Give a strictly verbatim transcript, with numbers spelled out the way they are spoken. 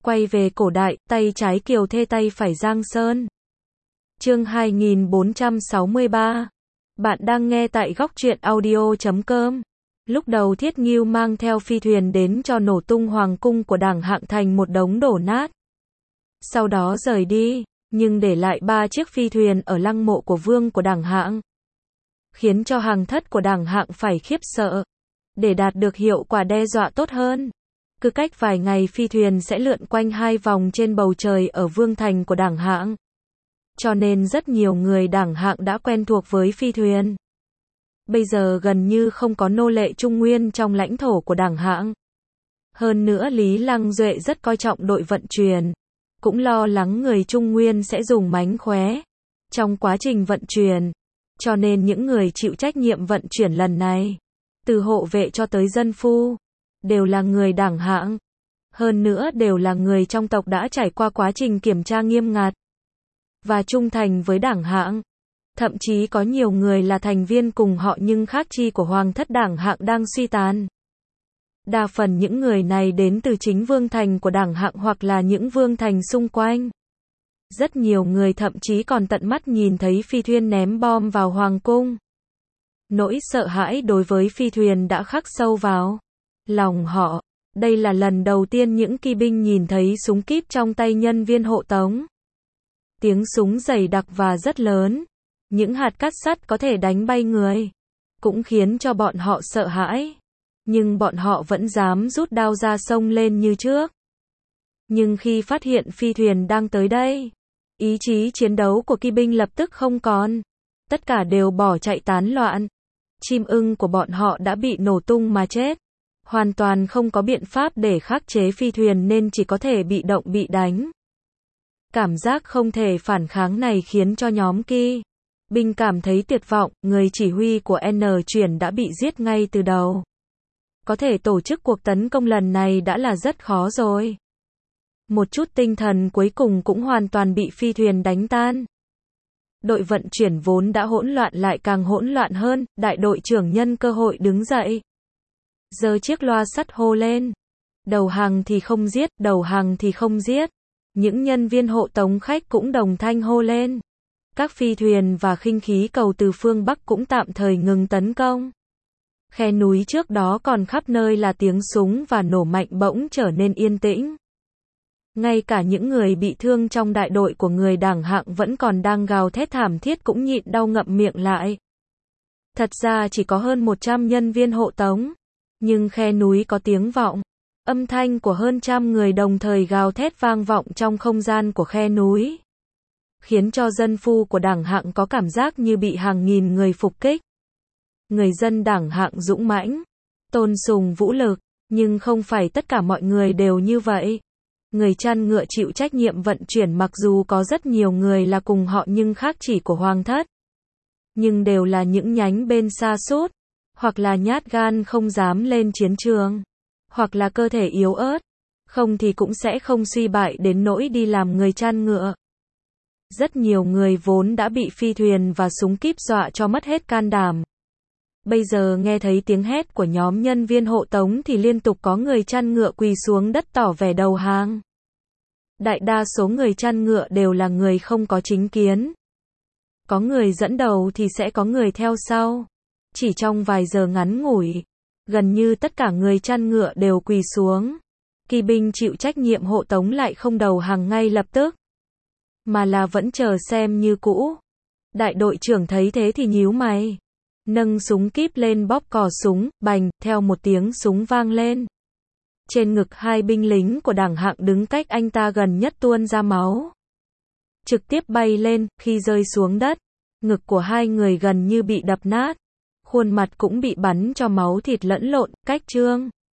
Quay về cổ đại, tay trái Kiều Thê tay phải Giang Sơn. Chương hai nghìn bốn trăm sáu mươi ba. Bạn đang nghe tại góc truyện audio chấm com. Lúc đầu Thiết Ngưu mang theo phi thuyền đến cho nổ tung hoàng cung của Đảng Hạng thành một đống đổ nát. Sau đó rời đi, nhưng để lại ba chiếc phi thuyền ở lăng mộ của vương của Đảng Hạng, khiến cho hàng thất của Đảng Hạng phải khiếp sợ. Để đạt được hiệu quả đe dọa tốt hơn, cứ cách vài ngày phi thuyền sẽ lượn quanh hai vòng trên bầu trời ở vương thành của Đảng Hạng. Cho nên rất nhiều người Đảng Hạng đã quen thuộc với phi thuyền. Bây giờ gần như không có nô lệ Trung Nguyên trong lãnh thổ của Đảng Hạng. Hơn nữa Lý Lăng Duệ rất coi trọng đội vận chuyển, cũng lo lắng người Trung Nguyên sẽ dùng mánh khóe trong quá trình vận chuyển. Cho nên những người chịu trách nhiệm vận chuyển lần này, từ hộ vệ cho tới dân phu, đều là người Đảng Hạng. Hơn nữa đều là người trong tộc đã trải qua quá trình kiểm tra nghiêm ngặt và trung thành với Đảng Hạng. Thậm chí có nhiều người là thành viên cùng họ nhưng khác chi của hoàng thất Đảng Hạng đang suy tàn. Đa phần những người này đến từ chính vương thành của Đảng Hạng hoặc là những vương thành xung quanh. Rất nhiều người thậm chí còn tận mắt nhìn thấy phi thuyền ném bom vào hoàng cung. Nỗi sợ hãi đối với phi thuyền đã khắc sâu vào lòng họ. Đây là lần đầu tiên những kỵ binh nhìn thấy súng kíp trong tay nhân viên hộ tống. Tiếng súng dày đặc và rất lớn. Những hạt cát sắt có thể đánh bay người, cũng khiến cho bọn họ sợ hãi. Nhưng bọn họ vẫn dám rút đao ra xông lên như trước. Nhưng khi phát hiện phi thuyền đang tới đây, ý chí chiến đấu của kỵ binh lập tức không còn. Tất cả đều bỏ chạy tán loạn. Chim ưng của bọn họ đã bị nổ tung mà chết. Hoàn toàn không có biện pháp để khắc chế phi thuyền nên chỉ có thể bị động bị đánh. Cảm giác không thể phản kháng này khiến cho nhóm kỵ binh cảm thấy tuyệt vọng. Người chỉ huy của N chuyển đã bị giết ngay từ đầu. Có thể tổ chức cuộc tấn công lần này đã là rất khó rồi. Một chút tinh thần cuối cùng cũng hoàn toàn bị phi thuyền đánh tan. Đội vận chuyển vốn đã hỗn loạn lại càng hỗn loạn hơn. Đại đội trưởng nhân cơ hội đứng dậy, giơ chiếc loa sắt hô lên. Đầu hàng thì không giết, đầu hàng thì không giết. Những nhân viên hộ tống khách cũng đồng thanh hô lên. Các phi thuyền và khinh khí cầu từ phương Bắc cũng tạm thời ngừng tấn công. Khe núi trước đó còn khắp nơi là tiếng súng và nổ mạnh bỗng trở nên yên tĩnh. Ngay cả những người bị thương trong đại đội của người Đảng Hạng vẫn còn đang gào thét thảm thiết cũng nhịn đau ngậm miệng lại. Thật ra chỉ có hơn một trăm nhân viên hộ tống. Nhưng khe núi có tiếng vọng. Âm thanh của hơn trăm người đồng thời gào thét vang vọng trong không gian của khe núi. Khiến cho dân phu của Đảng Hạng có cảm giác như bị hàng nghìn người phục kích. Người dân Đảng Hạng dũng mãnh, tôn sùng vũ lực, nhưng không phải tất cả mọi người đều như vậy. Người chăn ngựa chịu trách nhiệm vận chuyển mặc dù có rất nhiều người là cùng họ nhưng khác chỉ của hoàng thất. Nhưng đều là những nhánh bên sa sút, hoặc là nhát gan không dám lên chiến trường, hoặc là cơ thể yếu ớt, không thì cũng sẽ không suy bại đến nỗi đi làm người chăn ngựa. Rất nhiều người vốn đã bị phi thuyền và súng kíp dọa cho mất hết can đảm. Bây giờ nghe thấy tiếng hét của nhóm nhân viên hộ tống thì liên tục có người chăn ngựa quỳ xuống đất tỏ vẻ đầu hàng. Đại đa số người chăn ngựa đều là người không có chính kiến. Có người dẫn đầu thì sẽ có người theo sau. Chỉ trong vài giờ ngắn ngủi, gần như tất cả người chăn ngựa đều quỳ xuống. Kỵ binh chịu trách nhiệm hộ tống lại không đầu hàng ngay lập tức, mà là vẫn chờ xem như cũ. Đại đội trưởng thấy thế thì nhíu mày, nâng súng kíp lên bóp cò súng, bành, theo một tiếng súng vang lên. Trên ngực hai binh lính của Đảng Hạng đứng cách anh ta gần nhất tuôn ra máu. Trực tiếp bay lên, khi rơi xuống đất, ngực của hai người gần như bị đập nát. Khuôn mặt cũng bị bắn cho máu thịt lẫn lộn, cách trương